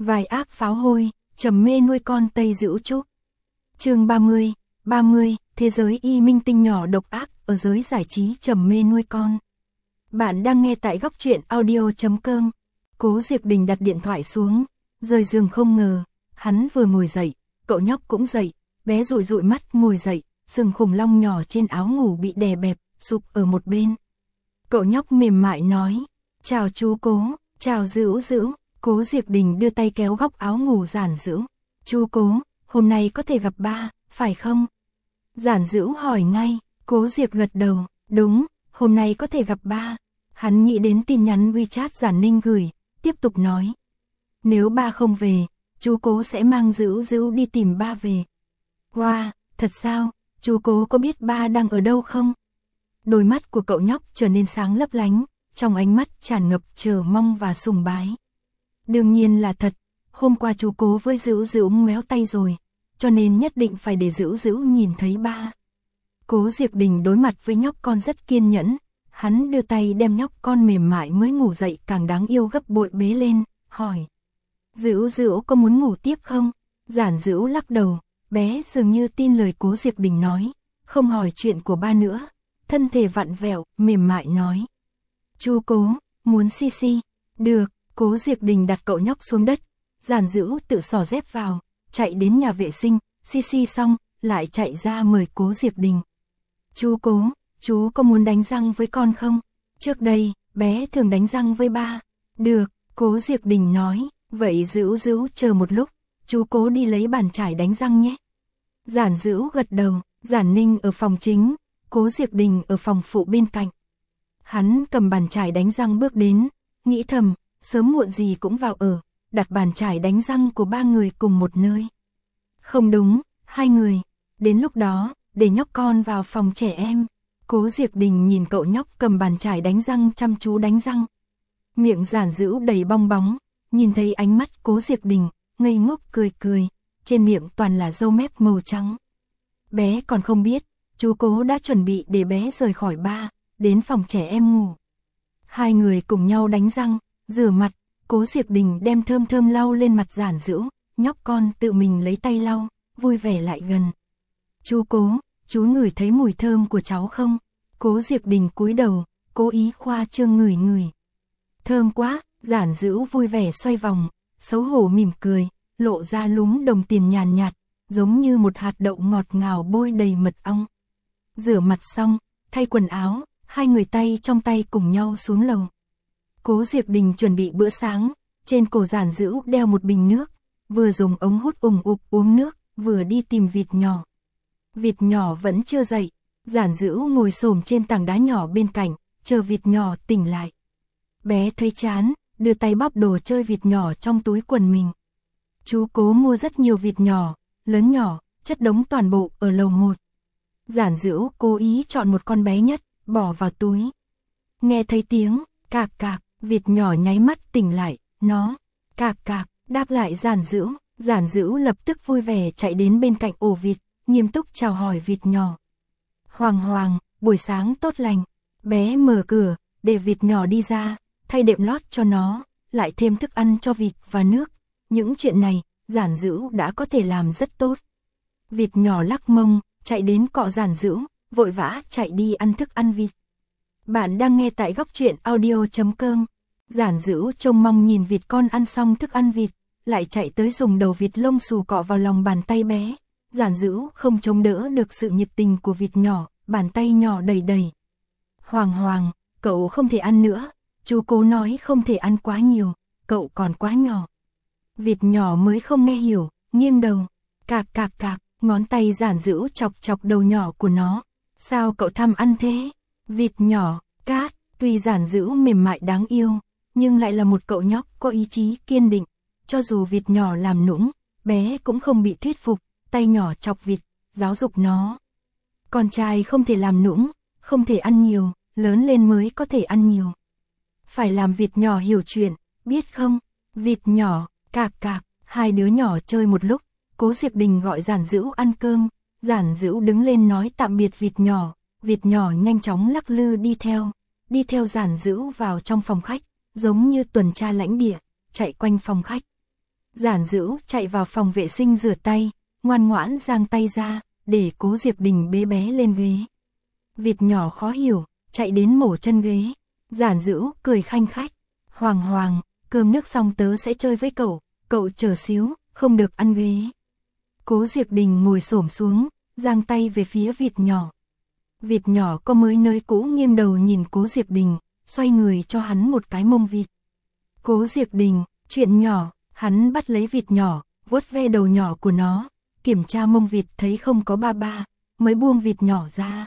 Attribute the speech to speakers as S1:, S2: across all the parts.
S1: Vài ác pháo hôi, trầm mê nuôi con Tây Dữ Trúc. Chương 30, thế giới y minh tinh nhỏ độc ác ở giới giải trí trầm mê nuôi con. Bạn đang nghe tại góc truyện audio.com. Cố Diệp Đình đặt điện thoại xuống, rời giường không ngờ, hắn vừa ngồi dậy, cậu nhóc cũng dậy, bé dụi dụi mắt ngồi dậy, sừng khủng long nhỏ trên áo ngủ bị đè bẹp, sụp ở một bên. Cậu nhóc mềm mại nói, chào chú Cố, chào Dữ Dữ. Cố Diệp Đình đưa tay kéo góc áo ngủ Giản Dữ. Chú Cố, hôm nay có thể gặp ba, phải không? Giản Dữ hỏi ngay. Cố Diệp gật đầu, đúng, hôm nay có thể gặp ba. Hắn nghĩ đến tin nhắn WeChat Giản Ninh gửi, tiếp tục nói. Nếu ba không về, chú Cố sẽ mang Dữ Dữ đi tìm ba về. Wow, thật sao? Chú Cố có biết ba đang ở đâu không? Đôi mắt của cậu nhóc trở nên sáng lấp lánh, trong ánh mắt tràn ngập chờ mong và sùng bái. Đương nhiên là thật, hôm qua chú Cố với Dữ Dữ méo tay rồi, cho nên nhất định phải để Dữ Dữ nhìn thấy ba. Cố Diệp Đình đối mặt với nhóc con rất kiên nhẫn, hắn đưa tay đem nhóc con mềm mại mới ngủ dậy càng đáng yêu gấp bội bế lên, hỏi. Dữ Dữ có muốn ngủ tiếp không? Giản Dữ lắc đầu, bé dường như tin lời Cố Diệp Đình nói, không hỏi chuyện của ba nữa, thân thể vặn vẹo, mềm mại nói. Chú Cố, muốn xi. Được. Cố Diệp Đình đặt cậu nhóc xuống đất, Giản Dữ tự xỏ dép vào, chạy đến nhà vệ sinh, xi xong, lại chạy ra mời Cố Diệp Đình. Chú Cố, chú có muốn đánh răng với con không? Trước đây, bé thường đánh răng với ba. Được, Cố Diệp Đình nói, vậy Dữ Dữ chờ một lúc, chú Cố đi lấy bàn chải đánh răng nhé. Giản Dữ gật đầu, Giản Ninh ở phòng chính, Cố Diệp Đình ở phòng phụ bên cạnh. Hắn cầm bàn chải đánh răng bước đến, nghĩ thầm, sớm muộn gì cũng vào ở, đặt bàn chải đánh răng của ba người cùng một nơi. Không đúng, hai người. Đến lúc đó, để nhóc con vào phòng trẻ em. Cố Diệp Đình nhìn cậu nhóc cầm bàn chải đánh răng chăm chú đánh răng. Miệng Giản Dữ đầy bong bóng, nhìn thấy ánh mắt Cố Diệp Đình, ngây ngốc cười, trên miệng toàn là râu mép màu trắng. Bé còn không biết, chú Cố đã chuẩn bị để bé rời khỏi ba, đến phòng trẻ em ngủ. Hai người cùng nhau đánh răng, rửa mặt, Cố Diệp Đình đem thơm lau lên mặt Giản Dữ, nhóc con tự mình lấy tay lau, vui vẻ lại gần. Chú Cố, chú ngửi thấy mùi thơm của cháu không? Cố Diệp Đình cúi đầu, cố ý khoa trương ngửi. Thơm quá, Giản Dữ vui vẻ xoay vòng, xấu hổ mỉm cười, lộ ra lúm đồng tiền nhàn nhạt, giống như một hạt đậu ngọt ngào bôi đầy mật ong. Rửa mặt xong, thay quần áo, hai người tay trong tay cùng nhau xuống lầu. Cố Diệp Đình chuẩn bị bữa sáng, trên cổ Giản Dữ đeo một bình nước, vừa dùng ống hút uống nước, vừa đi tìm vịt nhỏ. Vịt nhỏ vẫn chưa dậy, Giản Dữ ngồi xổm trên tảng đá nhỏ bên cạnh, chờ vịt nhỏ tỉnh lại. Bé thấy chán, đưa tay bóp đồ chơi vịt nhỏ trong túi quần mình. Chú Cố mua rất nhiều vịt nhỏ, lớn nhỏ, chất đống toàn bộ ở lầu 1. Giản Dữ cố ý chọn một con bé nhất, bỏ vào túi. Nghe thấy tiếng cạc cạc, vịt nhỏ nháy mắt tỉnh lại, nó cạc cạc, đáp lại Giản Dữ lập tức vui vẻ chạy đến bên cạnh ổ vịt, nghiêm túc chào hỏi vịt nhỏ. Hoàng, buổi sáng tốt lành. Bé mở cửa, để vịt nhỏ đi ra, thay đệm lót cho nó, lại thêm thức ăn cho vịt và nước. Những chuyện này, Giản Dữ đã có thể làm rất tốt. Vịt nhỏ lắc mông, chạy đến cọ Giản Dữ, vội vã chạy đi ăn thức ăn vịt. Bạn đang nghe tại góc truyện audio.com. Giản Dữ trông mong nhìn vịt con ăn xong thức ăn vịt, lại chạy tới dùng đầu vịt lông xù cọ vào lòng bàn tay bé. Giản Dữ không chống đỡ được sự nhiệt tình của vịt nhỏ, bàn tay nhỏ đầy. Hoàng, cậu không thể ăn nữa, chú Cố nói không thể ăn quá nhiều, cậu còn quá nhỏ. Vịt nhỏ mới không nghe hiểu, nghiêng đầu, cạc, ngón tay Giản Dữ chọc đầu nhỏ của nó. Sao cậu tham ăn thế? Vịt nhỏ, cát, tuy Giản Dữ mềm mại đáng yêu, nhưng lại là một cậu nhóc có ý chí kiên định. Cho dù vịt nhỏ làm nũng, bé cũng không bị thuyết phục, tay nhỏ chọc vịt, giáo dục nó. Con trai không thể làm nũng, không thể ăn nhiều, lớn lên mới có thể ăn nhiều. Phải làm vịt nhỏ hiểu chuyện, biết không? Vịt nhỏ, cạc, hai đứa nhỏ chơi một lúc, Cố Diệp Đình gọi Giản Dữ ăn cơm, Giản Dữ đứng lên nói tạm biệt vịt nhỏ nhanh chóng lắc lư đi theo Giản Dữ vào trong phòng khách, giống như tuần tra lãnh địa, chạy quanh phòng khách. Giản Dữu chạy vào phòng vệ sinh rửa tay, ngoan ngoãn giang tay ra, để Cố Diệp Đình bế bé lên ghế. Vịt nhỏ khó hiểu, chạy đến mổ chân ghế. Giản Dữu cười khanh khách, Hoàng Hoàng, cơm nước xong tớ sẽ chơi với cậu chờ xíu, không được ăn ghế. Cố Diệp Đình ngồi xổm xuống, giang tay về phía vịt nhỏ. Vịt nhỏ có mới nơi cũ nghiêng đầu nhìn Cố Diệp Đình, xoay người cho hắn một cái mông vịt. Cố Diệp Đình, chuyện nhỏ, hắn bắt lấy vịt nhỏ, vuốt ve đầu nhỏ của nó, kiểm tra mông vịt thấy không có ba ba, mới buông vịt nhỏ ra.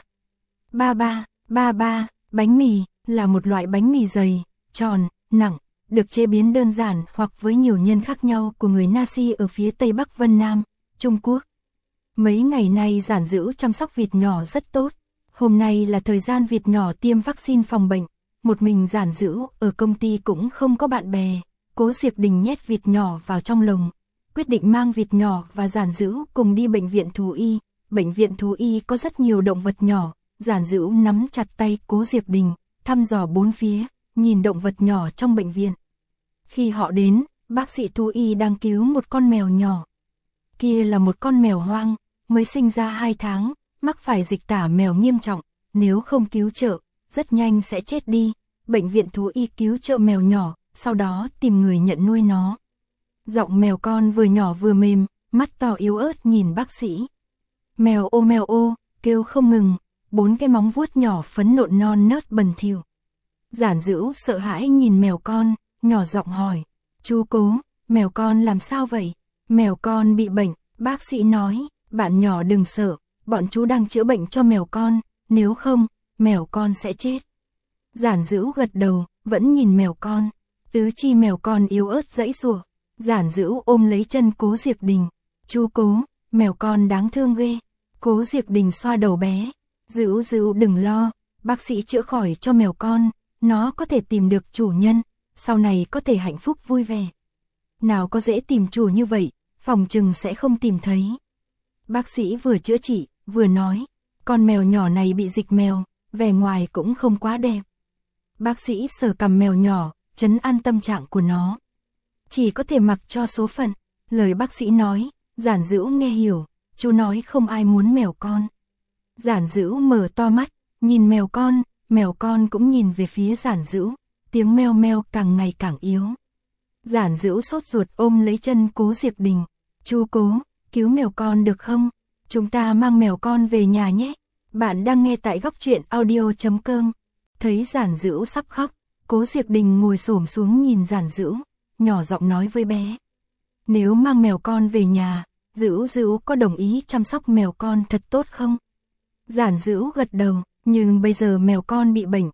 S1: Ba ba, bánh mì, là một loại bánh mì dày, tròn, nặng, được chế biến đơn giản hoặc với nhiều nhân khác nhau của người Nasi ở phía Tây Bắc Vân Nam, Trung Quốc. Mấy ngày nay Giản Dữu chăm sóc vịt nhỏ rất tốt. Hôm nay là thời gian vịt nhỏ tiêm vaccine phòng bệnh. Một mình Giản Dữu ở công ty cũng không có bạn bè. Cố Diệp Đình nhét vịt nhỏ vào trong lồng, quyết định mang vịt nhỏ và Giản Dữu cùng đi bệnh viện thú y. Bệnh viện thú y có rất nhiều động vật nhỏ. Giản Dữu nắm chặt tay Cố Diệp Đình, thăm dò bốn phía, nhìn động vật nhỏ trong bệnh viện. Khi họ đến, bác sĩ thú y đang cứu một con mèo nhỏ. Kia là một con mèo hoang, mới sinh ra 2 tháng, mắc phải dịch tả mèo nghiêm trọng, nếu không cứu trợ, rất nhanh sẽ chết đi. Bệnh viện thú y cứu trợ mèo nhỏ, sau đó tìm người nhận nuôi nó. Giọng mèo con vừa nhỏ vừa mềm, mắt to yếu ớt nhìn bác sĩ. Mèo ô, kêu không ngừng, 4 cái móng vuốt nhỏ phấn nộn non nớt bẩn thỉu. Giản Dữu sợ hãi nhìn mèo con, nhỏ giọng hỏi, chú Cố, mèo con làm sao vậy? Mèo con bị bệnh, bác sĩ nói, bạn nhỏ đừng sợ, bọn chú đang chữa bệnh cho mèo con, nếu không, mèo con sẽ chết. Giản Dữu gật đầu, vẫn nhìn mèo con, tứ chi mèo con yếu ớt giãy giụa. Giản Dữu ôm lấy chân Cố Diệp Đình, chú Cố, mèo con đáng thương ghê. Cố Diệp Đình xoa đầu bé, Dữu đừng lo, bác sĩ chữa khỏi cho mèo con, nó có thể tìm được chủ nhân, sau này có thể hạnh phúc vui vẻ. Nào có dễ tìm chủ như vậy, phòng chừng sẽ không tìm thấy. Bác sĩ vừa chữa trị, vừa nói, con mèo nhỏ này bị dịch mèo, vẻ ngoài cũng không quá đẹp. Bác sĩ sờ cằm mèo nhỏ, trấn an tâm trạng của nó. Chỉ có thể mặc cho số phận, lời bác sĩ nói, Giản Dữu nghe hiểu, chú nói không ai muốn mèo con. Giản Dữu mở to mắt, nhìn mèo con cũng nhìn về phía Giản Dữu, tiếng meo meo càng ngày càng yếu. Giản Dữu sốt ruột ôm lấy chân Cố Diệp Đình, chú Cố, cứu mèo con được không? Chúng ta mang mèo con về nhà nhé. Bạn đang nghe tại Góc Truyện Audio.com. Thấy Giản Dữu sắp khóc, Cố Diệp Đình ngồi xổm xuống nhìn Giản Dữu, nhỏ giọng nói với bé. Nếu mang mèo con về nhà, Dữu có đồng ý chăm sóc mèo con thật tốt không? Giản Dữu gật đầu, nhưng bây giờ mèo con bị bệnh,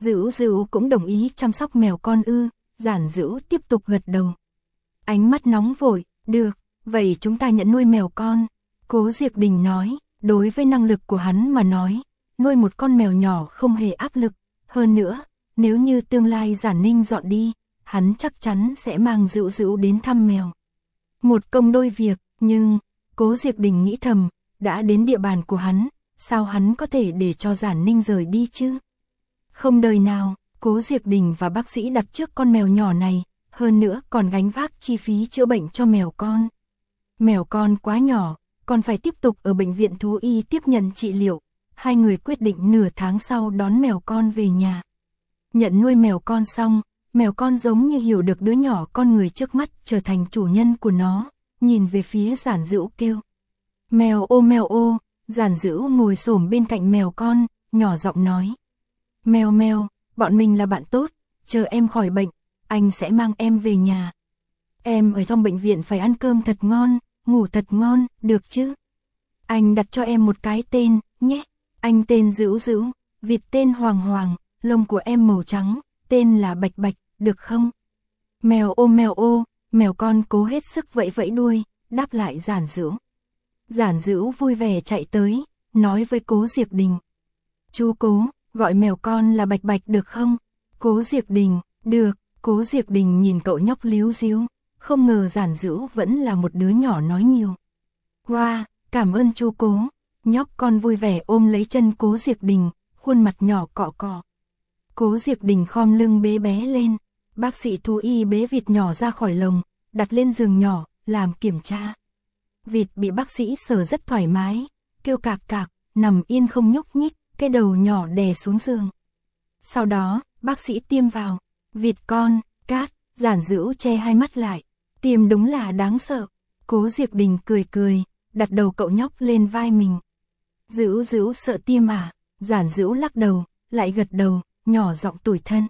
S1: Dữu cũng đồng ý chăm sóc mèo con ư? Giản Dữu tiếp tục gật đầu. Ánh mắt nóng vội, được, vậy chúng ta nhận nuôi mèo con. Cố Diệp Đình nói, đối với năng lực của hắn mà nói, nuôi một con mèo nhỏ không hề áp lực. Hơn nữa, nếu như tương lai Giản Ninh dọn đi, hắn chắc chắn sẽ mang Dữu đến thăm mèo. Một công đôi việc, nhưng, Cố Diệp Đình nghĩ thầm, đã đến địa bàn của hắn, sao hắn có thể để cho Giản Ninh rời đi chứ? Không đời nào, Cố Diệp Đình và bác sĩ đặt trước con mèo nhỏ này, hơn nữa còn gánh vác chi phí chữa bệnh cho mèo con. Mèo con quá nhỏ, còn phải tiếp tục ở bệnh viện thú y tiếp nhận trị liệu. Hai người quyết định nửa tháng sau đón mèo con về nhà. Nhận nuôi mèo con xong, mèo con giống như hiểu được đứa nhỏ con người trước mắt trở thành chủ nhân của nó, nhìn về phía Giản Dữu kêu. Mèo ô, Giản Dữu ngồi xổm bên cạnh mèo con, nhỏ giọng nói. Mèo, bọn mình là bạn tốt, chờ em khỏi bệnh, anh sẽ mang em về nhà. Em ở trong bệnh viện phải ăn cơm thật ngon, ngủ thật ngon, được chứ? Anh đặt cho em một cái tên, nhé. Anh tên Dữu, vịt tên Hoàng, lông của em màu trắng, tên là Bạch, được không? Mèo ô, mèo con cố hết sức vẫy đuôi, đáp lại Giản Dữu. Giản Dữu vui vẻ chạy tới, nói với Cố Diệp Đình. Chú Cố, gọi mèo con là Bạch được không? Cố Diệp Đình, được. Cố Diệp Đình nhìn cậu nhóc líu ríu, không ngờ Giản Dữu vẫn là một đứa nhỏ nói nhiều. Wow, cảm ơn chú Cố. Nhóc con vui vẻ ôm lấy chân Cố Diệp Đình, khuôn mặt nhỏ cọ. Cố Diệp Đình khom lưng bế bé lên, bác sĩ thú y bế vịt nhỏ ra khỏi lồng, đặt lên giường nhỏ, làm kiểm tra. Vịt bị bác sĩ sờ rất thoải mái, kêu cạc cạc, nằm yên không nhúc nhích, cái đầu nhỏ đè xuống giường. Sau đó, bác sĩ tiêm vào. Vịt con, cát, Giản Dữu che hai mắt lại. Tiêm đúng là đáng sợ. Cố Diệp Đình cười cười, đặt đầu cậu nhóc lên vai mình. Dữu Dữu sợ tiêm à? Giản Dữu lắc đầu, lại gật đầu, nhỏ giọng tủi thân.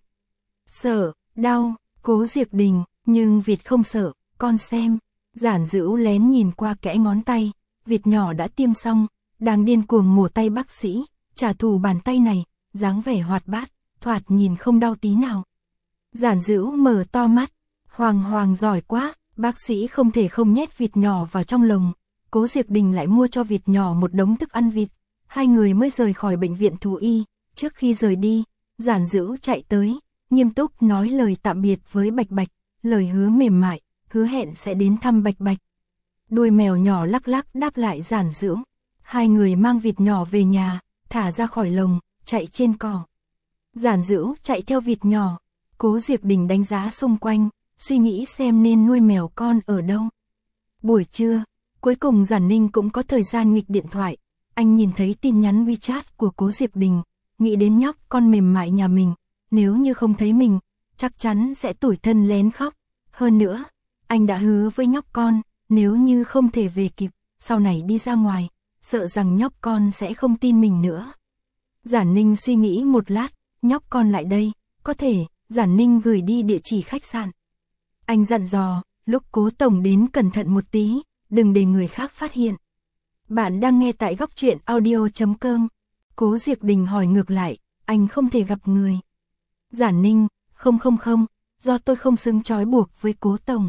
S1: Sợ, đau, Cố Diệp Đình, nhưng vịt không sợ, con xem. Giản Dữu lén nhìn qua kẽ ngón tay, vịt nhỏ đã tiêm xong, đang điên cuồng mổ tay bác sĩ, trả thù bàn tay này, dáng vẻ hoạt bát, thoạt nhìn không đau tí nào. Giản Dữu mở to mắt, Hoàng giỏi quá, bác sĩ không thể không nhét vịt nhỏ vào trong lồng. Cố Diệp Đình lại mua cho vịt nhỏ một đống thức ăn vịt, hai người mới rời khỏi bệnh viện thú y. Trước khi rời đi, Giản Dữu chạy tới, nghiêm túc nói lời tạm biệt với Bạch Bạch, lời hứa mềm mại, hứa hẹn sẽ đến thăm Bạch Bạch. Đuôi mèo nhỏ lắc lắc đáp lại Giản Dữu. Hai người mang vịt nhỏ về nhà, thả ra khỏi lồng, chạy trên cỏ. Giản Dữu chạy theo vịt nhỏ, Cố Diệp Đình đánh giá xung quanh, suy nghĩ xem nên nuôi mèo con ở đâu. Buổi trưa, cuối cùng Giản Ninh cũng có thời gian nghịch điện thoại, anh nhìn thấy tin nhắn WeChat của Cố Diệp Đình, nghĩ đến nhóc con mềm mại nhà mình, nếu như không thấy mình, chắc chắn sẽ tủi thân lén khóc. Hơn nữa, anh đã hứa với nhóc con, nếu như không thể về kịp, sau này đi ra ngoài, sợ rằng nhóc con sẽ không tin mình nữa. Giản Ninh suy nghĩ một lát, nhóc con lại đây, có thể, Giản Ninh gửi đi địa chỉ khách sạn. Anh dặn dò, lúc Cố tổng đến cẩn thận một tí, đừng để người khác phát hiện. Bạn đang nghe tại góc truyện audio.com. Cố Diệp Đình hỏi ngược lại, anh không thể gặp người. Giản Ninh, không, do tôi không xứng trói buộc với Cố tổng.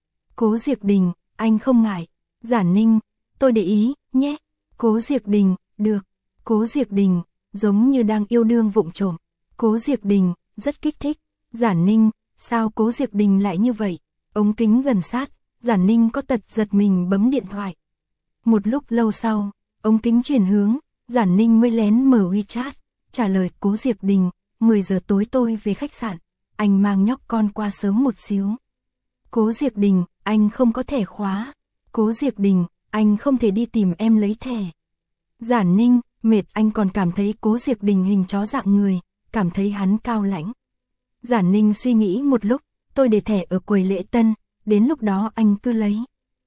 S1: Cố Diệp Đình, anh không ngại. Giản Ninh, tôi để ý, nhé. Cố Diệp Đình, được. Cố Diệp Đình, giống như đang yêu đương vụng trộm. Cố Diệp Đình, rất kích thích. Giản Ninh, sao Cố Diệp Đình lại như vậy? Ống kính gần sát, Giản Ninh có tật giật mình bấm điện thoại. Một lúc lâu sau, ống kính chuyển hướng, Giản Ninh mới lén mở WeChat, trả lời Cố Diệp Đình, 10 giờ tối tôi về khách sạn, anh mang nhóc con qua sớm một xíu. Cố Diệp Đình, anh không có thẻ khóa. Cố Diệp Đình, anh không thể đi tìm em lấy thẻ. Giản Ninh, mệt, anh còn cảm thấy Cố Diệp Đình hình chó dạng người, cảm thấy hắn cao lãnh. Giản Ninh suy nghĩ một lúc, tôi để thẻ ở quầy lễ tân, đến lúc đó anh cứ lấy.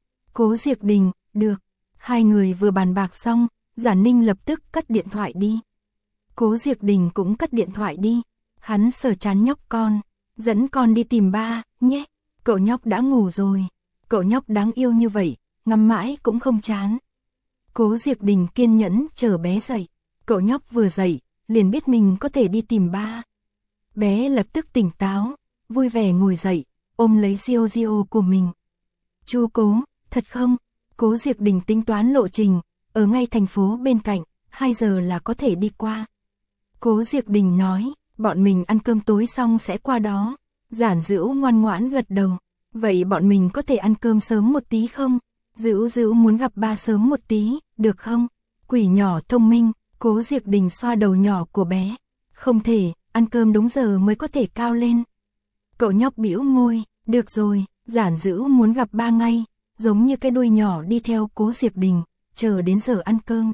S1: Cố Diệp Đình, được. Hai người vừa bàn bạc xong, Giản Ninh lập tức cất điện thoại đi. Cố Diệp Đình cũng cất điện thoại đi. Hắn sờ chán nhóc con, dẫn con đi tìm ba, nhé. Cậu nhóc đã ngủ rồi. Cậu nhóc đáng yêu như vậy, ngắm mãi cũng không chán. Cố Diệp Đình kiên nhẫn chờ bé dậy. Cậu nhóc vừa dậy, liền biết mình có thể đi tìm ba. Bé lập tức tỉnh táo, vui vẻ ngồi dậy, ôm lấy Gio của mình. Chu Cố, thật không? Cố Diệp Đình tính toán lộ trình, ở ngay thành phố bên cạnh, 2 giờ là có thể đi qua. Cố Diệp Đình nói, bọn mình ăn cơm tối xong sẽ qua đó. Giản Dữu ngoan ngoãn gật đầu. Vậy bọn mình có thể ăn cơm sớm một tí không? Dữu muốn gặp ba sớm một tí, được không? Quỷ nhỏ thông minh, Cố Diệp Đình xoa đầu nhỏ của bé. Không thể, ăn cơm đúng giờ mới có thể cao lên. Cậu nhóc bĩu môi, được rồi, Giản Dữu muốn gặp ba ngay, giống như cái đuôi nhỏ đi theo Cố Diệp Đình, chờ đến giờ ăn cơm.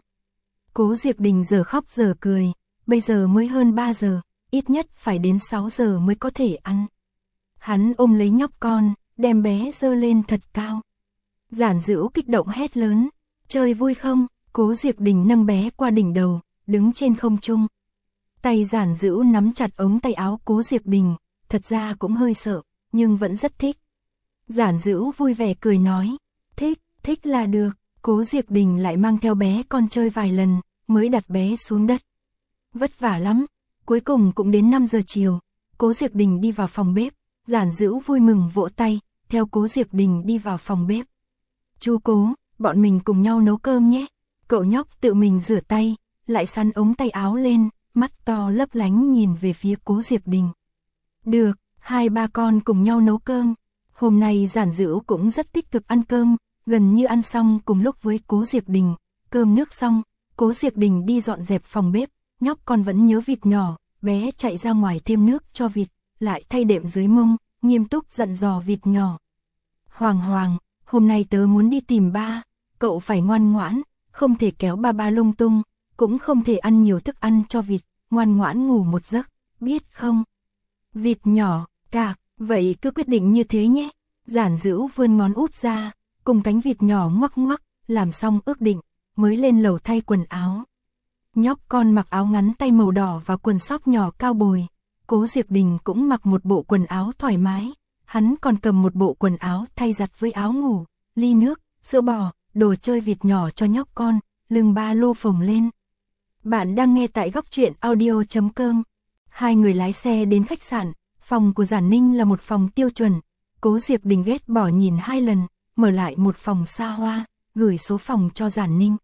S1: Cố Diệp Đình giờ khóc giờ cười, bây giờ mới hơn 3 giờ, ít nhất phải đến 6 giờ mới có thể ăn. Hắn ôm lấy nhóc con, đem bé giơ lên thật cao. Giản Dữu kích động hét lớn, chơi vui không? Cố Diệp Đình nâng bé qua đỉnh đầu, đứng trên không trung. Tay Giản Dữu nắm chặt ống tay áo Cố Diệp Đình, thật ra cũng hơi sợ, nhưng vẫn rất thích. Giản Dữu vui vẻ cười nói, thích là được. Cố Diệp Đình lại mang theo bé con chơi vài lần, mới đặt bé xuống đất. Vất vả lắm, cuối cùng cũng đến 5 giờ chiều, Cố Diệp Đình đi vào phòng bếp, Giản Dữu vui mừng vỗ tay, theo Cố Diệp Đình đi vào phòng bếp. Chú Cố, bọn mình cùng nhau nấu cơm nhé. Cậu nhóc tự mình rửa tay, lại sắn ống tay áo lên, mắt to lấp lánh nhìn về phía Cố Diệp Đình. Được, hai ba con cùng nhau nấu cơm. Hôm nay Giản Dữu cũng rất tích cực ăn cơm, gần như ăn xong cùng lúc với Cố Diệp Đình. Cơm nước xong, Cố Diệp Đình đi dọn dẹp phòng bếp, nhóc con vẫn nhớ vịt nhỏ, bé chạy ra ngoài thêm nước cho vịt, lại thay đệm dưới mông, nghiêm túc dặn dò vịt nhỏ. Hoàng Hoàng, hôm nay tớ muốn đi tìm ba, cậu phải ngoan ngoãn, không thể kéo ba lung tung, cũng không thể ăn nhiều thức ăn cho vịt, ngoan ngoãn ngủ một giấc, biết không? Vịt nhỏ, cạc, vậy cứ quyết định như thế nhé. Giản Dữu vươn ngón út ra, cùng cánh vịt nhỏ ngoắc ngoắc, làm xong ước định, mới lên lầu thay quần áo. Nhóc con mặc áo ngắn tay màu đỏ và quần sóc nhỏ cao bồi. Cố Diệc Đình cũng mặc một bộ quần áo thoải mái, hắn còn cầm một bộ quần áo thay giặt với áo ngủ, ly nước, sữa bò, đồ chơi vịt nhỏ cho nhóc con, lưng ba lô phồng lên. Bạn đang nghe tại Góc Truyện Audio.com. Hai người lái xe đến khách sạn, phòng của Giản Ninh là một phòng tiêu chuẩn. Cố Diệc Đình ghét bỏ nhìn 2 lần, mở lại một phòng xa hoa, gửi số phòng cho Giản Ninh.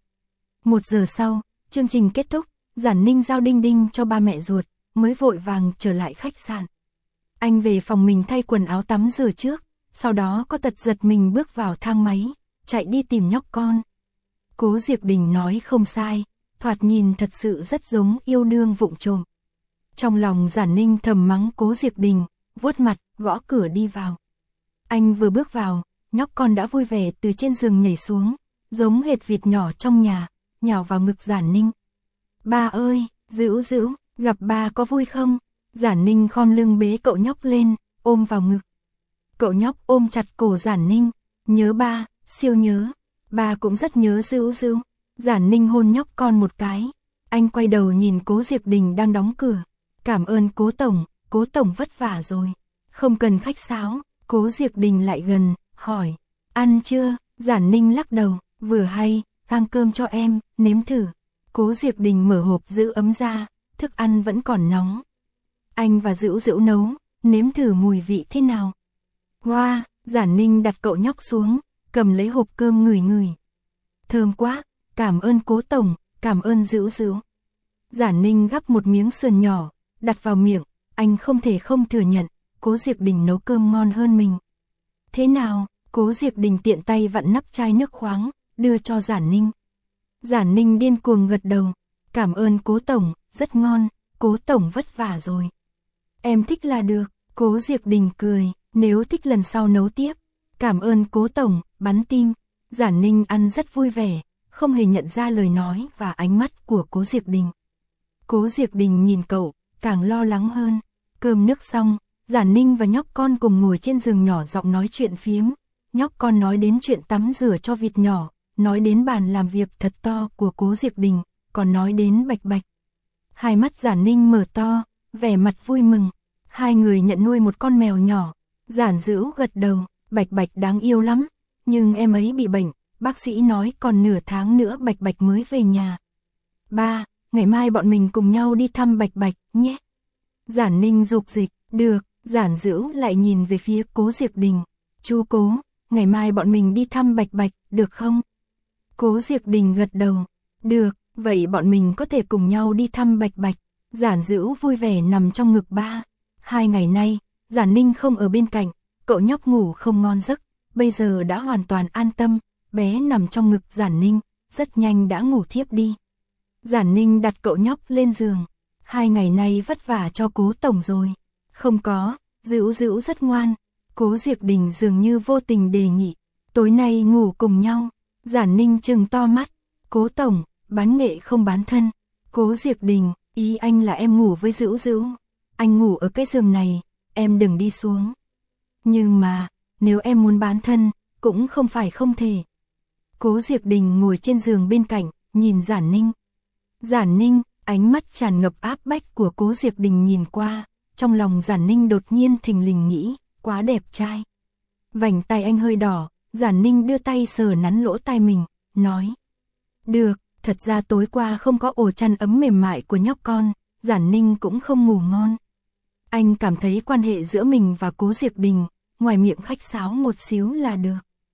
S1: 1 giờ sau, chương trình kết thúc, Giản Ninh giao đinh đinh cho ba mẹ ruột, mới vội vàng trở lại khách sạn. Anh về phòng mình thay quần áo tắm rửa trước, sau đó có tật giật mình bước vào thang máy, chạy đi tìm nhóc con. Cố Diệc Đình nói không sai, thoạt nhìn thật sự rất giống yêu đương vụng trộm. Trong lòng Giản Ninh thầm mắng Cố Diệc Đình, vuốt mặt, gõ cửa đi vào. Anh vừa bước vào, nhóc con đã vui vẻ từ trên giường nhảy xuống, giống hệt vịt nhỏ trong nhà, nhào vào ngực Giản Ninh. Ba ơi, Dữu Dữu, gặp ba có vui không? Giản Ninh khom lưng bế cậu nhóc lên, ôm vào ngực. Cậu nhóc ôm chặt cổ Giản Ninh, nhớ ba, siêu nhớ. Ba cũng rất nhớ Dữu Dữu. Giản Ninh hôn nhóc con một cái. Anh quay đầu nhìn Cố Diệc Đình đang đóng cửa. Cảm ơn Cố Tổng vất vả rồi. Không cần khách sáo. Cố Diệc Đình lại gần, hỏi. Ăn chưa? Giản Ninh lắc đầu, vừa hay, ăn cơm cho em, nếm thử. Cố Diệc Đình mở hộp giữ ấm ra, thức ăn vẫn còn nóng. Anh và Dữu Dữu nấu, nếm thử mùi vị thế nào. Hoa, Giản Ninh đặt cậu nhóc xuống, cầm lấy hộp cơm ngửi ngửi. Thơm quá, cảm ơn Cố Tổng, cảm ơn Dữu Dữu. Giản Ninh gắp một miếng sườn nhỏ, đặt vào miệng, anh không thể không thừa nhận, Cố Diệc Đình nấu cơm ngon hơn mình. Thế nào? Cố Diệc Đình tiện tay vặn nắp chai nước khoáng, đưa cho Giản Ninh. Giản Ninh điên cuồng gật đầu, cảm ơn Cố Tổng, rất ngon, Cố Tổng vất vả rồi. Em thích là được, Cố Diệc Đình cười, nếu thích lần sau nấu tiếp. Cảm ơn Cố Tổng, bắn tim. Giản Ninh ăn rất vui vẻ, không hề nhận ra lời nói và ánh mắt của Cố Diệc Đình. Cố Diệc Đình nhìn cậu, càng lo lắng hơn. Cơm nước xong, Giản Ninh và nhóc con cùng ngồi trên giường nhỏ giọng nói chuyện phiếm. Nhóc con nói đến chuyện tắm rửa cho vịt nhỏ, nói đến bàn làm việc thật to của Cố Diệc Đình, còn nói đến Bạch Bạch. Hai mắt Giản Ninh mở to, vẻ mặt vui mừng. Hai người nhận nuôi một con mèo nhỏ. Giản Dữu gật đầu, Bạch Bạch đáng yêu lắm, nhưng em ấy bị bệnh, bác sĩ nói còn nửa tháng nữa Bạch Bạch mới về nhà. Ba, ngày mai bọn mình cùng nhau đi thăm Bạch Bạch nhé. Giản Ninh dục dịch, được. Giản Dữu lại nhìn về phía Cố Diệc Đình. Chú Cố, ngày mai bọn mình đi thăm Bạch Bạch, được không? Cố Diệc Đình gật đầu. Được, vậy bọn mình có thể cùng nhau đi thăm Bạch Bạch. Giản Dữu vui vẻ nằm trong ngực ba. 2 ngày nay, Giản Ninh không ở bên cạnh, cậu nhóc ngủ không ngon giấc, bây giờ đã hoàn toàn an tâm, bé nằm trong ngực Giản Ninh, rất nhanh đã ngủ thiếp đi. Giản Ninh đặt cậu nhóc lên giường. 2 ngày nay vất vả cho Cố Tổng rồi. Không có, Dữu Dữu rất ngoan. Cố Diệc Đình dường như vô tình đề nghị, tối nay ngủ cùng nhau. Giản Ninh trừng to mắt, Cố Tổng, bán nghệ không bán thân. Cố Diệc Đình, ý anh là em ngủ với Dữu Dữu. Anh ngủ ở cái giường này, em đừng đi xuống. Nhưng mà, nếu em muốn bán thân, cũng không phải không thể. Cố Diệc Đình ngồi trên giường bên cạnh, nhìn Giản Ninh. Giản Ninh, ánh mắt tràn ngập áp bách của Cố Diệc Đình nhìn qua, trong lòng Giản Ninh đột nhiên thình lình nghĩ, quá đẹp trai. Vành tay anh hơi đỏ, Giản Ninh đưa tay sờ nắn lỗ tai mình, nói. Được, thật ra tối qua không có ổ chăn ấm mềm mại của nhóc con, Giản Ninh cũng không ngủ ngon. Anh cảm thấy quan hệ giữa mình và Cố Diệc Đình, ngoài miệng khách sáo một xíu là được.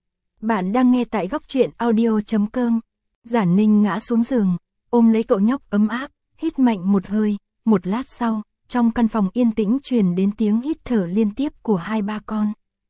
S1: Bạn đang nghe tại Góc Truyện Audio.com. Giản Ninh ngã xuống giường, ôm lấy cậu nhóc ấm áp, hít mạnh một hơi, một lát sau, trong căn phòng yên tĩnh truyền đến tiếng hít thở liên tiếp của 2-3 con.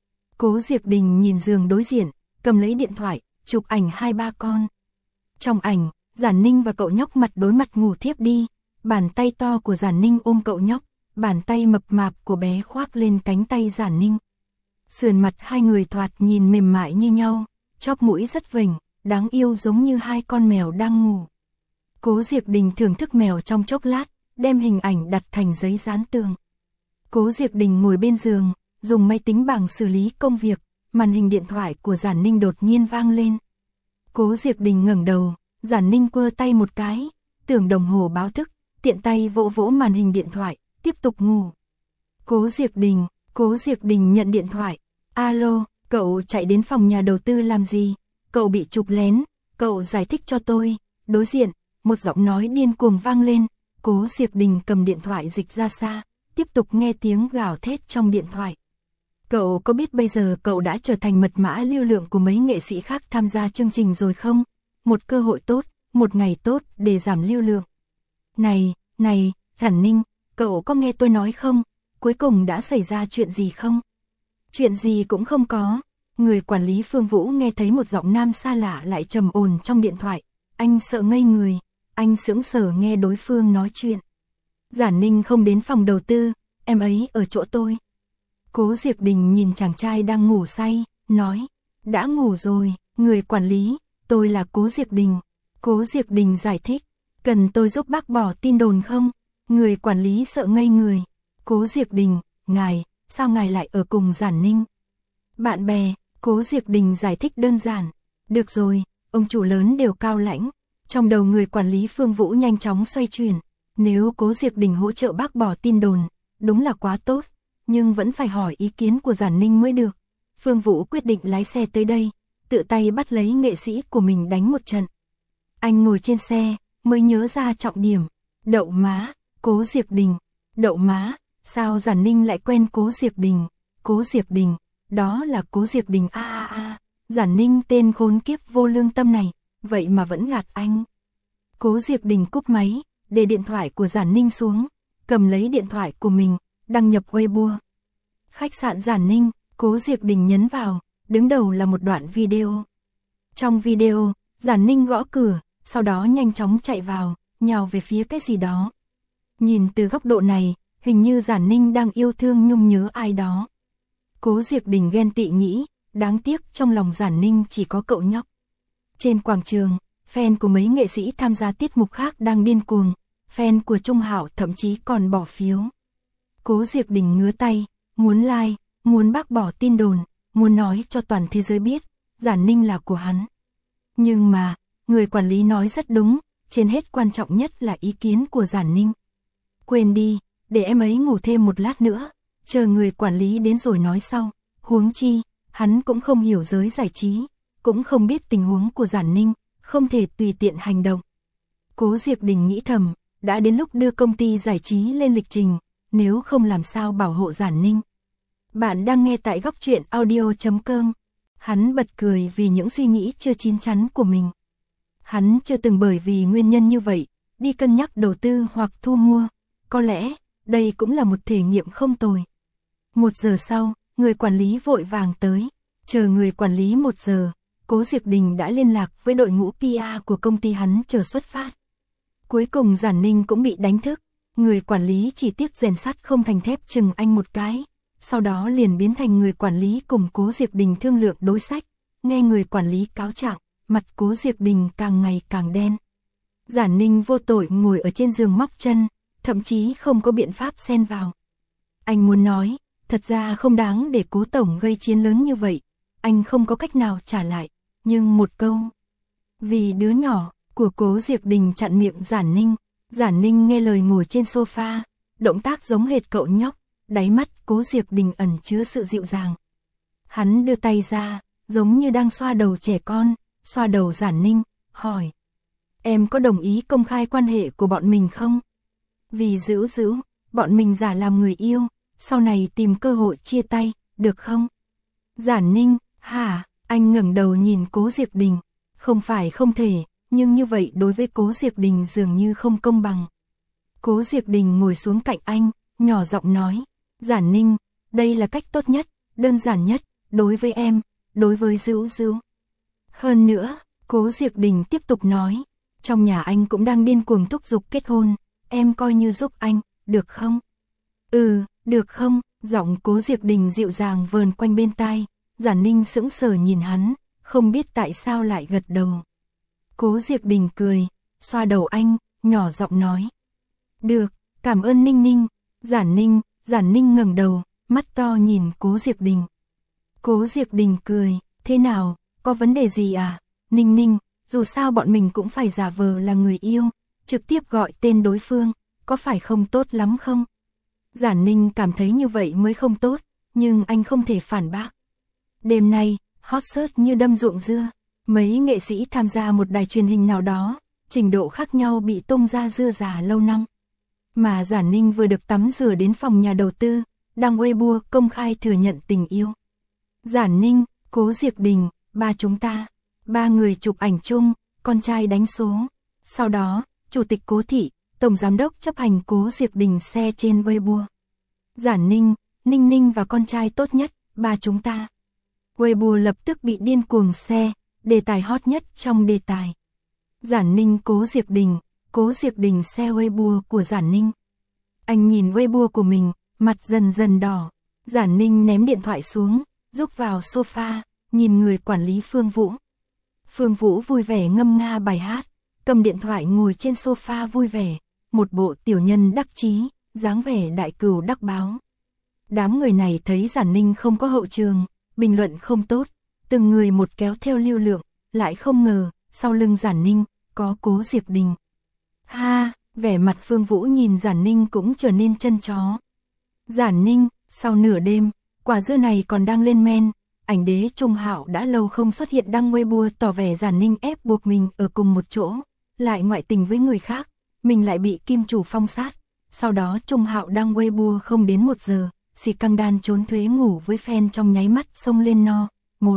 S1: Cố Diệc Đình nhìn giường đối diện, cầm lấy điện thoại, chụp ảnh 2-3 con. Trong ảnh, Giản Ninh và cậu nhóc mặt đối mặt ngủ thiếp đi, bàn tay to của Giản Ninh ôm cậu nhóc, bàn tay mập mạp của bé khoác lên cánh tay Giản Ninh. Sườn mặt hai người thoạt nhìn mềm mại như nhau, chóp mũi rất vểnh, đáng yêu giống như hai con mèo đang ngủ. Cố Diệc Đình thưởng thức mèo trong chốc lát, đem hình ảnh đặt thành giấy dán tường. Cố Diệc Đình ngồi bên giường, dùng máy tính bảng xử lý công việc, màn hình điện thoại của Giản Ninh đột nhiên vang lên. Cố Diệc Đình ngẩng đầu, Giản Ninh quơ tay một cái, tưởng đồng hồ báo thức, tiện tay vỗ vỗ màn hình điện thoại, tiếp tục ngủ. Cố Diệc Đình nhận điện thoại. Alo, cậu chạy đến phòng nhà đầu tư làm gì? Cậu bị chụp lén, cậu giải thích cho tôi. Đối diện, một giọng nói điên cuồng vang lên. Cố Diệc Đình cầm điện thoại dịch ra xa, tiếp tục nghe tiếng gào thét trong điện thoại. Cậu có biết bây giờ cậu đã trở thành mật mã lưu lượng của mấy nghệ sĩ khác tham gia chương trình rồi không? Một cơ hội tốt, một ngày tốt để giảm lưu lượng. Này, Giản Ninh, cậu có nghe tôi nói không? Cuối cùng đã xảy ra chuyện gì không? Chuyện gì cũng không có. Người quản lý Phương Vũ nghe thấy một giọng nam xa lạ lại trầm ồn trong điện thoại. Anh sợ ngây người, anh sững sờ nghe đối phương nói chuyện. Giản Ninh không đến phòng đầu tư, em ấy ở chỗ tôi. Cố Diệc Đình nhìn chàng trai đang ngủ say, nói, đã ngủ rồi, người quản lý, tôi là Cố Diệc Đình. Cố Diệc Đình giải thích, cần tôi giúp bác bỏ tin đồn không? Người quản lý sợ ngây người. Cố Diệc Đình, sao ngài lại ở cùng Giản Ninh? Bạn bè, Cố Diệc Đình giải thích đơn giản. Được rồi, ông chủ lớn đều cao lãnh. Trong đầu người quản lý Phương Vũ nhanh chóng xoay chuyển. Nếu Cố Diệc Đình hỗ trợ bác bỏ tin đồn, đúng là quá tốt. Nhưng vẫn phải hỏi ý kiến của Giản Ninh mới được. Phương Vũ quyết định lái xe tới đây, tự tay bắt lấy nghệ sĩ của mình đánh một trận. Anh ngồi trên xe, mới nhớ ra trọng điểm. Đậu má, Cố Diệc Đình. Đậu má, sao Giản Ninh lại quen Cố Diệc Đình? Cố Diệc Đình, đó là Cố Diệc Đình Giản Ninh tên khốn kiếp vô lương tâm này, vậy mà vẫn gạt anh. Cố Diệc Đình cúp máy, để điện thoại của Giản Ninh xuống, cầm lấy điện thoại của mình, đăng nhập Weibo. Khách sạn Giản Ninh, Cố Diệc Đình nhấn vào, đứng đầu là một đoạn video. Trong video, Giản Ninh gõ cửa, sau đó nhanh chóng chạy vào, nhào về phía cái gì đó. Nhìn từ góc độ này, hình như Giản Ninh đang yêu thương nhung nhớ ai đó. Cố Diệc Đình ghen tị nghĩ, đáng tiếc trong lòng Giản Ninh chỉ có cậu nhóc. Trên quảng trường, fan của mấy nghệ sĩ tham gia tiết mục khác đang điên cuồng, fan của Trung Hảo thậm chí còn bỏ phiếu. Cố Diệc Đình ngứa tay, muốn like, muốn bác bỏ tin đồn, muốn nói cho toàn thế giới biết, Giản Ninh là của hắn. Nhưng mà, người quản lý nói rất đúng, trên hết quan trọng nhất là ý kiến của Giản Ninh. Quên đi, để em ấy ngủ thêm một lát nữa, chờ người quản lý đến rồi nói sau. Huống chi, hắn cũng không hiểu giới giải trí, cũng không biết tình huống của Giản Ninh, không thể tùy tiện hành động. Cố Diệc Đình nghĩ thầm, đã đến lúc đưa công ty giải trí lên lịch trình, nếu không làm sao bảo hộ Giản Ninh. Bạn đang nghe tại Góc Truyện Audio.com. Hắn bật cười vì những suy nghĩ chưa chín chắn của mình. Hắn chưa từng bởi vì nguyên nhân như vậy, đi cân nhắc đầu tư hoặc thu mua. Có lẽ, đây cũng là một thể nghiệm không tồi. 1 giờ sau, người quản lý vội vàng tới. Chờ người quản lý 1 giờ, Cố Diệc Đình đã liên lạc với đội ngũ PR của công ty hắn chờ xuất phát. Cuối cùng Giản Ninh cũng bị đánh thức. Người quản lý chỉ tiếc rèn sắt không thành thép chừng anh một cái. Sau đó liền biến thành người quản lý cùng Cố Diệc Đình thương lượng đối sách. Nghe người quản lý cáo trạng, mặt Cố Diệc Đình càng ngày càng đen. Giản Ninh vô tội ngồi ở trên giường móc chân, thậm chí không có biện pháp xen vào. Anh muốn nói, thật ra không đáng để Cố tổng gây chiến lớn như vậy. Anh không có cách nào trả lại, nhưng một câu. Vì đứa nhỏ của Cố Diệc Đình chặn miệng Giản Ninh. Giản Ninh nghe lời ngồi trên sofa, động tác giống hệt cậu nhóc, đáy mắt Cố Diệc Đình ẩn chứa sự dịu dàng. Hắn đưa tay ra, giống như đang xoa đầu trẻ con, xoa đầu Giản Ninh, hỏi. Em có đồng ý công khai quan hệ của bọn mình không? Vì giữ, bọn mình giả làm người yêu, sau này tìm cơ hội chia tay, được không? Giản Ninh, hả? Anh ngẩng đầu nhìn Cố Diệc Đình. Không phải không thể, nhưng như vậy đối với Cố Diệc Đình dường như không công bằng. Cố Diệc Đình ngồi xuống cạnh anh, nhỏ giọng nói. Giản Ninh, đây là cách tốt nhất, đơn giản nhất, đối với em, đối với Dữu. Hơn nữa, Cố Diệc Đình tiếp tục nói. Trong nhà anh cũng đang điên cuồng thúc giục kết hôn, em coi như giúp anh, được không? Được không? Giọng Cố Diệc Đình dịu dàng vờn quanh bên tai, Giản Ninh sững sờ nhìn hắn, không biết tại sao lại gật đầu. Cố Diệc Đình cười, xoa đầu anh, nhỏ giọng nói. Được, cảm ơn Ninh Ninh. Giản Ninh ngẩng đầu, mắt to nhìn Cố Diệc Đình. Cố Diệc Đình cười, thế nào, có vấn đề gì à? Ninh Ninh, dù sao bọn mình cũng phải giả vờ là người yêu, trực tiếp gọi tên đối phương, có phải không tốt lắm không? Giản Ninh cảm thấy như vậy mới không tốt, nhưng anh không thể phản bác. Đêm nay, hot search như đâm ruộng dưa, mấy nghệ sĩ tham gia một đài truyền hình nào đó, trình độ khác nhau bị tung ra dưa già lâu năm. Mà Giản Ninh vừa được tắm rửa đến phòng nhà đầu tư, đăng Weibo công khai thừa nhận tình yêu. Giản Ninh, Cố Diệc Đình, chúng ta, 3 người chụp ảnh chung, con trai đánh số. Sau đó, Chủ tịch Cố Thị, Tổng Giám đốc chấp hành Cố Diệc Đình xe trên Weibo. Giản Ninh, Ninh Ninh và con trai tốt nhất, chúng ta. Weibo lập tức bị điên cuồng share, đề tài hot nhất trong đề tài. Giản Ninh Cố Diệc Đình share Weibo của Giản Ninh. Anh nhìn Weibo của mình, mặt dần dần đỏ. Giản Ninh ném điện thoại xuống, rúc vào sofa, nhìn người quản lý Phương Vũ. Phương Vũ vui vẻ ngâm nga bài hát, cầm điện thoại ngồi trên sofa vui vẻ, một bộ tiểu nhân đắc chí, dáng vẻ đại cừu đắc báo. Đám người này thấy Giản Ninh không có hậu trường, bình luận không tốt, từng người một kéo theo lưu lượng, lại không ngờ, sau lưng Giản Ninh, có Cố Diệc Đình. Ha, vẻ mặt Phương Vũ nhìn Giản Ninh cũng trở nên chân chó. Giản Ninh, sau nửa đêm, quả dưa này còn đang lên men, ảnh đế Trung Hạo đã lâu không xuất hiện đăng Weibo tỏ vẻ Giản Ninh ép buộc mình ở cùng một chỗ, lại ngoại tình với người khác, mình lại bị kim chủ phong sát. Sau đó Trung Hạo đăng Weibo không đến 1 giờ, xì căng đan trốn thuế ngủ với fan trong nháy mắt xông lên no.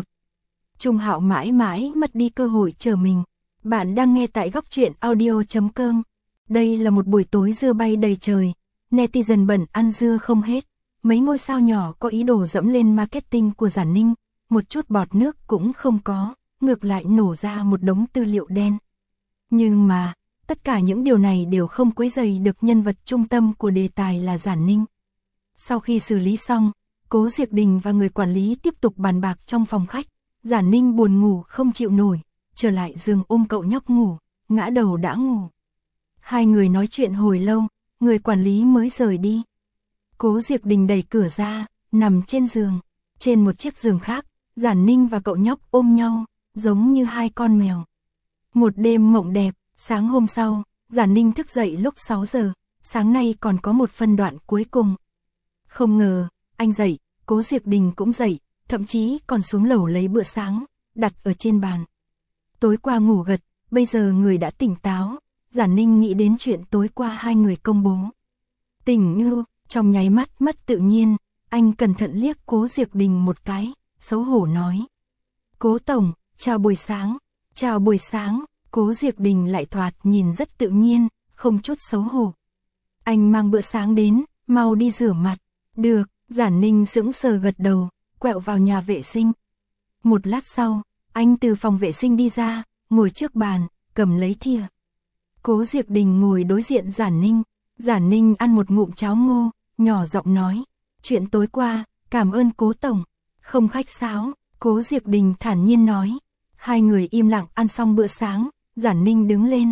S1: Trung Hạo mãi mãi mất đi cơ hội chờ mình. Bạn đang nghe tại Góc Truyện Audio.com. Đây là một buổi tối dưa bay đầy trời, netizen bẩn ăn dưa không hết. Mấy ngôi sao nhỏ có ý đồ dẫm lên marketing của Giản Ninh, một chút bọt nước cũng không có, ngược lại nổ ra một đống tư liệu đen. Nhưng mà, tất cả những điều này đều không quấy rầy được nhân vật trung tâm của đề tài là Giản Ninh. Sau khi xử lý xong, Cố Diệc Đình và người quản lý tiếp tục bàn bạc trong phòng khách. Giản Ninh buồn ngủ không chịu nổi, trở lại giường ôm cậu nhóc ngủ, ngã đầu đã ngủ. Hai người nói chuyện hồi lâu, người quản lý mới rời đi. Cố Diệc Đình đẩy cửa ra, nằm trên giường. Trên một chiếc giường khác, Giản Ninh và cậu nhóc ôm nhau, giống như hai con mèo. Một đêm mộng đẹp, sáng hôm sau, Giản Ninh thức dậy lúc 6 giờ, sáng nay còn có một phân đoạn cuối cùng. Không ngờ, anh dậy, Cố Diệc Đình cũng dậy, thậm chí còn xuống lầu lấy bữa sáng, đặt ở trên bàn. Tối qua ngủ gật, bây giờ người đã tỉnh táo, Giản Ninh nghĩ đến chuyện tối qua hai người công bố. Tỉnh như, trong nháy mắt mất tự nhiên, anh cẩn thận liếc Cố Diệc Đình một cái, xấu hổ nói. Cố Tổng, chào buổi sáng, chào buổi sáng, Cố Diệc Đình lại thoạt nhìn rất tự nhiên, không chút xấu hổ. Anh mang bữa sáng đến, mau đi rửa mặt. Được, Giản Ninh sững sờ gật đầu, quẹo vào nhà vệ sinh. Một lát sau, anh từ phòng vệ sinh đi ra, ngồi trước bàn, cầm lấy thìa. Cố Diệc Đình ngồi đối diện Giản Ninh. Giản Ninh ăn một ngụm cháo ngô, nhỏ giọng nói. Chuyện tối qua, cảm ơn Cố Tổng. Không khách sáo, Cố Diệc Đình thản nhiên nói. Hai người im lặng ăn xong bữa sáng, Giản Ninh đứng lên.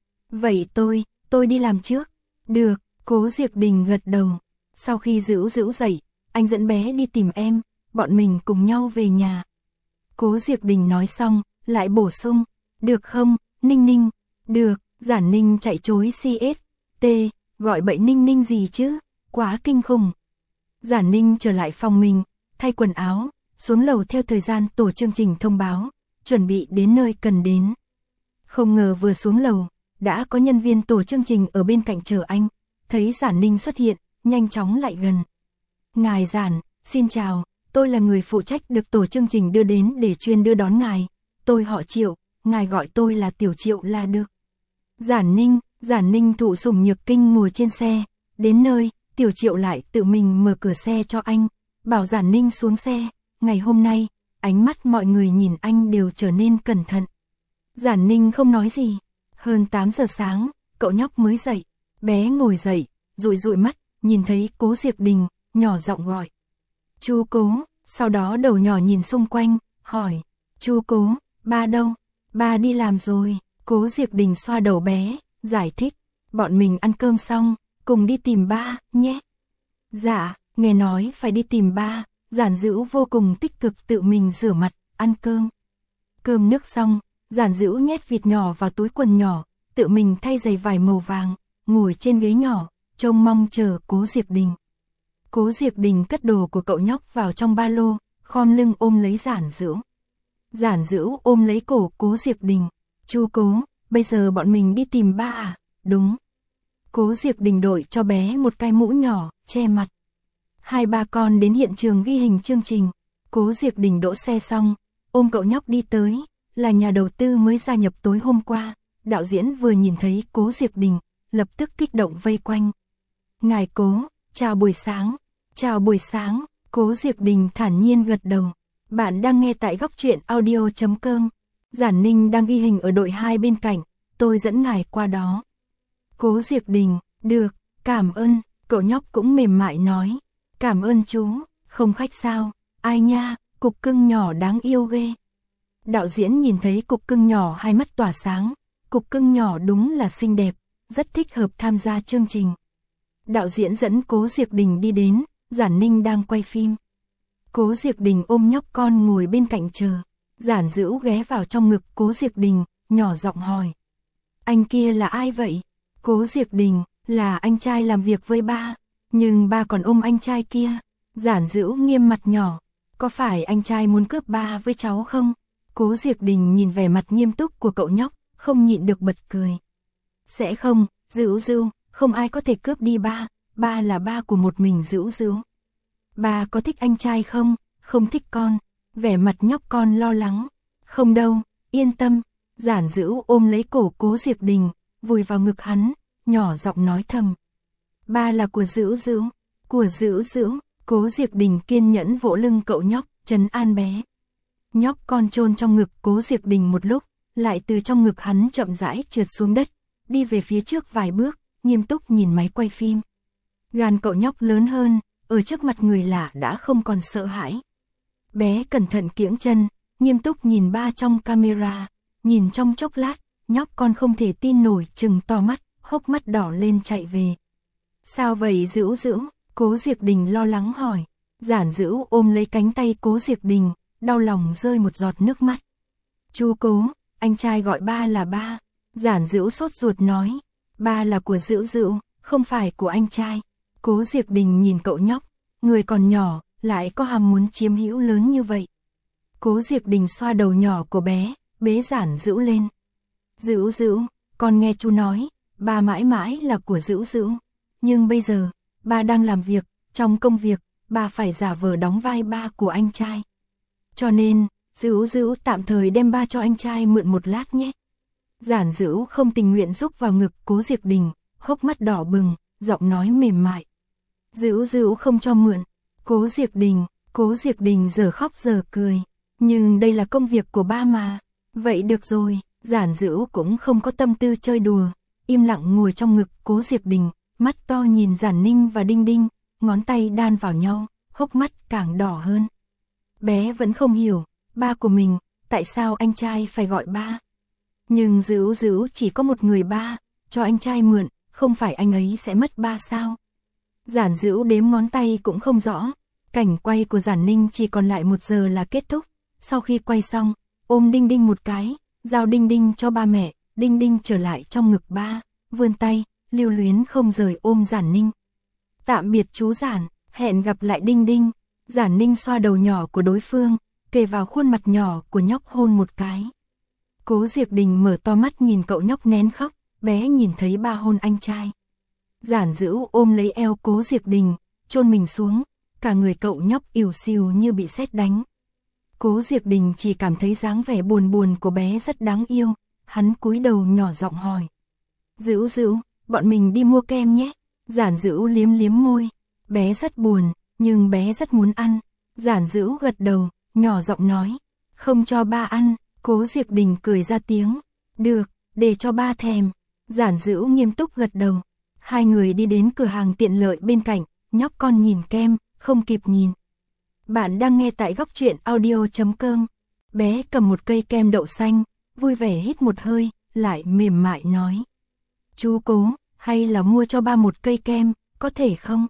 S1: Vậy tôi đi làm trước. Được, Cố Diệc Đình gật đầu. Sau khi Dữu dậy, anh dẫn bé đi tìm em, bọn mình cùng nhau về nhà. Cố Diệc Đình nói xong, lại bổ sung. Được không, Ninh Ninh? Được, Giản Ninh chạy chối CST, gọi bậy Ninh Ninh gì chứ, quá kinh khủng. Giản Ninh trở lại phòng mình, thay quần áo, xuống lầu theo thời gian tổ chương trình thông báo, chuẩn bị đến nơi cần đến. Không ngờ vừa xuống lầu, đã có nhân viên tổ chương trình ở bên cạnh chờ anh, thấy Giản Ninh xuất hiện, nhanh chóng lại gần. Ngài Giản, xin chào, tôi là người phụ trách được tổ chương trình đưa đến để chuyên đưa đón ngài, tôi họ Triệu, ngài gọi tôi là Tiểu Triệu là được. Giản Ninh thụ sủng nhược kinh ngồi trên xe, đến nơi, Tiểu Triệu lại tự mình mở cửa xe cho anh, bảo Giản Ninh xuống xe. Ngày hôm nay, ánh mắt mọi người nhìn anh đều trở nên cẩn thận. Giản Ninh không nói gì. Hơn 8 giờ sáng, cậu nhóc mới dậy, bé ngồi dậy, dụi mắt, nhìn thấy Cố Diệc Đình, nhỏ giọng gọi. Chu Cố, sau đó đầu nhỏ nhìn xung quanh, hỏi. Chu Cố, ba đâu? Ba đi làm rồi. Cố Diệc Đình xoa đầu bé, giải thích. Bọn mình ăn cơm xong, cùng đi tìm ba, nhé. Dạ, nghe nói phải đi tìm ba, Giản Dữu vô cùng tích cực tự mình rửa mặt, ăn cơm. Cơm nước xong, Giản Dữu nhét vịt nhỏ vào túi quần nhỏ, tự mình thay giày vải màu vàng, ngồi trên ghế nhỏ, trông mong chờ Cố Diệc Đình. Cố Diệc Đình cất đồ của cậu nhóc vào trong ba lô, khom lưng ôm lấy Giản Dữu. Giản Dữu ôm lấy cổ Cố Diệc Đình. Chu Cố, bây giờ bọn mình đi tìm ba à? Đúng. Cố Diệc Đình đội cho bé một cái mũ nhỏ, che mặt. Hai ba con đến hiện trường ghi hình chương trình. Cố Diệc Đình đỗ xe xong, ôm cậu nhóc đi tới, là nhà đầu tư mới gia nhập tối hôm qua. Đạo diễn vừa nhìn thấy Cố Diệc Đình, lập tức kích động vây quanh. Ngài Cố, chào buổi sáng. Chào buổi sáng, Cố Diệc Đình thản nhiên gật đầu. Bạn đang nghe tại Góc Truyện Audio.com. Giản Ninh đang ghi hình ở đội 2 bên cạnh, tôi dẫn ngài qua đó. Cố Diệc Đình, được, cảm ơn, cậu nhóc cũng mềm mại nói. Cảm ơn chú, không khách sao, ai nha, cục cưng nhỏ đáng yêu ghê. Đạo diễn nhìn thấy cục cưng nhỏ hai mắt tỏa sáng, cục cưng nhỏ đúng là xinh đẹp, rất thích hợp tham gia chương trình. Đạo diễn dẫn Cố Diệc Đình đi đến, Giản Ninh đang quay phim. Cố Diệc Đình ôm nhóc con ngồi bên cạnh chờ. Giản Dữu ghé vào trong ngực Cố Diệc Đình, nhỏ giọng hỏi. Anh kia là ai vậy? Cố Diệc Đình, là anh trai làm việc với ba, nhưng ba còn ôm anh trai kia. Giản Dữu nghiêm mặt nhỏ. Có phải anh trai muốn cướp ba với cháu không? Cố Diệc Đình nhìn vẻ mặt nghiêm túc của cậu nhóc, không nhịn được bật cười. Sẽ không, Dữu Dữu, không ai có thể cướp đi ba, ba là ba của một mình Dữu Dữu. Ba có thích anh trai không? Không thích con. Vẻ mặt nhóc con lo lắng. Không đâu, yên tâm. Giản Dữu ôm lấy cổ Cố Diệc Đình, vùi vào ngực hắn, nhỏ giọng nói thầm. Ba là của Dữu Dữu, của Dữu Dữu. Cố Diệc Đình kiên nhẫn vỗ lưng cậu nhóc, trấn an bé. Nhóc con chôn trong ngực Cố Diệc Đình một lúc, lại từ trong ngực hắn chậm rãi trượt xuống đất, đi về phía trước vài bước, nghiêm túc nhìn máy quay phim. Gan cậu nhóc lớn hơn, ở trước mặt người lạ đã không còn sợ hãi. Bé cẩn thận kiễng chân, nghiêm túc nhìn ba trong camera, nhìn trong chốc lát, nhóc con không thể tin nổi trừng to mắt, hốc mắt đỏ lên chạy về. Sao vậy Dữu Dữu? Cố Diệc Đình lo lắng hỏi. Giản Dữu ôm lấy cánh tay Cố Diệc Đình, đau lòng rơi một giọt nước mắt. Chú Cố, anh trai gọi ba là ba. Giản Dữu sốt ruột nói. Ba là của Dữu Dữu, không phải của anh trai. Cố Diệc Đình nhìn cậu nhóc, người còn nhỏ, lại có ham muốn chiếm hữu lớn như vậy. Cố Diệc Đình xoa đầu nhỏ của bé, bế Giản Dữu lên. Dữu Dữu, con nghe chú nói, ba mãi mãi là của Dữu Dữu. Nhưng bây giờ, ba đang làm việc, trong công việc, ba phải giả vờ đóng vai ba của anh trai. Cho nên, Dữu Dữu tạm thời đem ba cho anh trai mượn một lát nhé. Giản Dữu không tình nguyện rúc vào ngực Cố Diệc Đình, hốc mắt đỏ bừng, giọng nói mềm mại. Dữu Dữu không cho mượn. Cố Diệc Đình giờ khóc giờ cười. Nhưng đây là công việc của ba mà. Vậy được rồi, Giản Dữu cũng không có tâm tư chơi đùa. Im lặng ngồi trong ngực Cố Diệc Đình, mắt to nhìn Giản Ninh và Đinh Đinh, ngón tay đan vào nhau, hốc mắt càng đỏ hơn. Bé vẫn không hiểu, ba của mình, tại sao anh trai phải gọi ba. Nhưng Dữu Dữu chỉ có một người ba, cho anh trai mượn, không phải anh ấy sẽ mất ba sao. Giản Dữu đếm ngón tay cũng không rõ. Cảnh quay của Giản Ninh chỉ còn lại 1 giờ là kết thúc. Sau khi quay xong, ôm Đinh Đinh một cái, giao Đinh Đinh cho ba mẹ. Đinh Đinh trở lại trong ngực ba, vươn tay, lưu luyến không rời ôm Giản Ninh. Tạm biệt chú Giản, hẹn gặp lại Đinh Đinh. Giản Ninh xoa đầu nhỏ của đối phương, kề vào khuôn mặt nhỏ của nhóc hôn một cái. Cố Diệc Đình mở to mắt nhìn cậu nhóc nén khóc, bé nhìn thấy ba hôn anh trai. Giản Dữu ôm lấy eo Cố Diệc Đình, chôn mình xuống, cả người cậu nhóc ỉu xìu như bị sét đánh. Cố Diệc Đình chỉ cảm thấy dáng vẻ buồn buồn của bé rất đáng yêu, hắn cúi đầu nhỏ giọng hỏi. Dữu Dữu, bọn mình đi mua kem nhé. Giản Dữu liếm liếm môi, bé rất buồn, nhưng bé rất muốn ăn. Giản Dữu gật đầu, nhỏ giọng nói, không cho ba ăn. Cố Diệc Đình cười ra tiếng, được, để cho ba thèm. Giản Dữu nghiêm túc gật đầu. Hai người đi đến cửa hàng tiện lợi bên cạnh, nhóc con nhìn kem, không kịp nhìn. Bạn đang nghe tại góc truyện audio.com. Bé cầm một cây kem đậu xanh, vui vẻ hít một hơi, lại mềm mại nói. Chú Cố, hay là mua cho ba một cây kem, có thể không?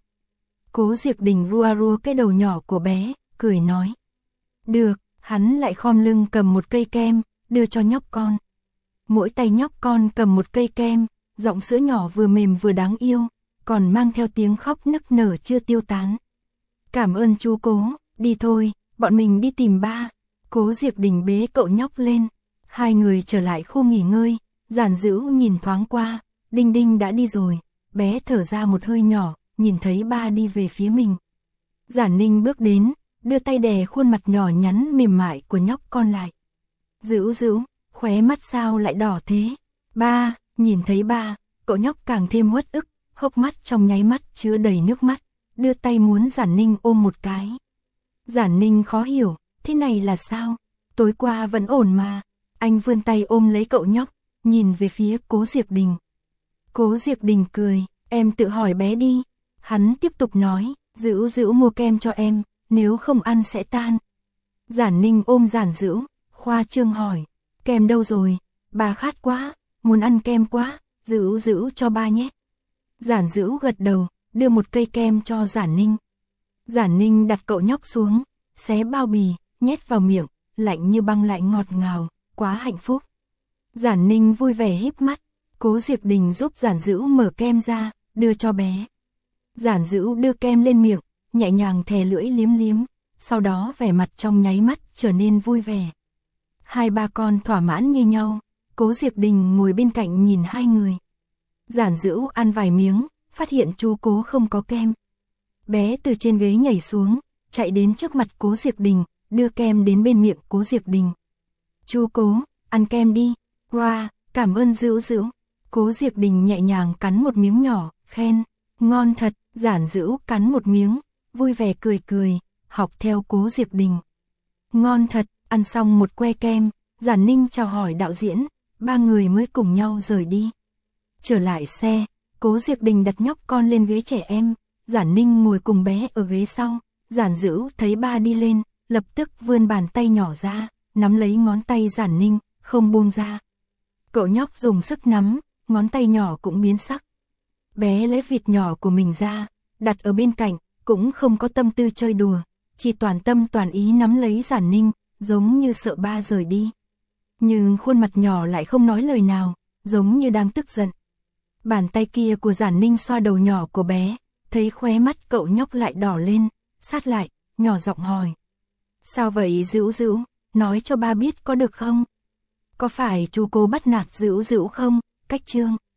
S1: Cố Diệc Đình rua rua cái đầu nhỏ của bé, cười nói. Được, hắn lại khom lưng cầm một cây kem, đưa cho nhóc con. Mỗi tay nhóc con cầm một cây kem, giọng sữa nhỏ vừa mềm vừa đáng yêu, còn mang theo tiếng khóc nức nở chưa tiêu tán. Cảm ơn chú Cố, đi thôi, bọn mình đi tìm ba. Cố Diệc Đình bế cậu nhóc lên. Hai người trở lại khu nghỉ ngơi, Giản Dữu nhìn thoáng qua, Đinh Đinh đã đi rồi, bé thở ra một hơi nhỏ, nhìn thấy ba đi về phía mình. Giản Ninh bước đến, đưa tay đè khuôn mặt nhỏ nhắn mềm mại của nhóc con lại. Dữu Dữu, khóe mắt sao lại đỏ thế? Ba, nhìn thấy ba, cậu nhóc càng thêm uất ức, hốc mắt trong nháy mắt chứa đầy nước mắt, đưa tay muốn Giản Ninh ôm một cái. Giản Ninh khó hiểu, thế này là sao? Tối qua vẫn ổn mà. Anh vươn tay ôm lấy cậu nhóc, nhìn về phía Cố Diệc Đình. Cố Diệc Đình cười, em tự hỏi bé đi. Hắn tiếp tục nói, Dữu Dữu mua kem cho em, nếu không ăn sẽ tan. Giản Ninh ôm Giản Dữu, khoa trương hỏi, kem đâu rồi? Ba khát quá, muốn ăn kem quá, Dữu Dữu cho ba nhé. Giản Dữu gật đầu, đưa một cây kem cho Giản Ninh. Giản Ninh đặt cậu nhóc xuống, xé bao bì, nhét vào miệng, lạnh như băng lại ngọt ngào, quá hạnh phúc. Giản Ninh vui vẻ híp mắt, Cố Diệc Đình giúp Giản Dữu mở kem ra, đưa cho bé. Giản Dữu đưa kem lên miệng, nhẹ nhàng thè lưỡi liếm liếm, sau đó vẻ mặt trong nháy mắt trở nên vui vẻ. Hai ba con thỏa mãn như nhau, Cố Diệc Đình ngồi bên cạnh nhìn hai người. Giản Dữu ăn vài miếng, phát hiện chú Cố không có kem. Bé từ trên ghế nhảy xuống, chạy đến trước mặt Cố Diệc Đình, đưa kem đến bên miệng Cố Diệc Đình. Chú Cố, ăn kem đi. Wow, cảm ơn Dữu Dữu. Cố Diệc Đình nhẹ nhàng cắn một miếng nhỏ, khen, ngon thật. Giản Dữu cắn một miếng, vui vẻ cười cười, học theo Cố Diệc Đình. Ngon thật, ăn xong một que kem, Giản Ninh chào hỏi đạo diễn, ba người mới cùng nhau rời đi. Trở lại xe, Cố Diệc Đình đặt nhóc con lên ghế trẻ em, Giản Ninh ngồi cùng bé ở ghế sau. Giản Dữu thấy ba đi lên, lập tức vươn bàn tay nhỏ ra, nắm lấy ngón tay Giản Ninh, không buông ra. Cậu nhóc dùng sức nắm, ngón tay nhỏ cũng biến sắc. Bé lấy vịt nhỏ của mình ra, đặt ở bên cạnh, cũng không có tâm tư chơi đùa, chỉ toàn tâm toàn ý nắm lấy Giản Ninh, giống như sợ ba rời đi. Nhưng khuôn mặt nhỏ lại không nói lời nào, giống như đang tức giận. Bàn tay kia của Giản Ninh xoa đầu nhỏ của bé, thấy khóe mắt cậu nhóc lại đỏ lên, sát lại, nhỏ giọng hỏi. Sao vậy Dữu Dữu, nói cho ba biết có được không? Có phải chú Cố bắt nạt Dữu Dữu không? Cách Trương.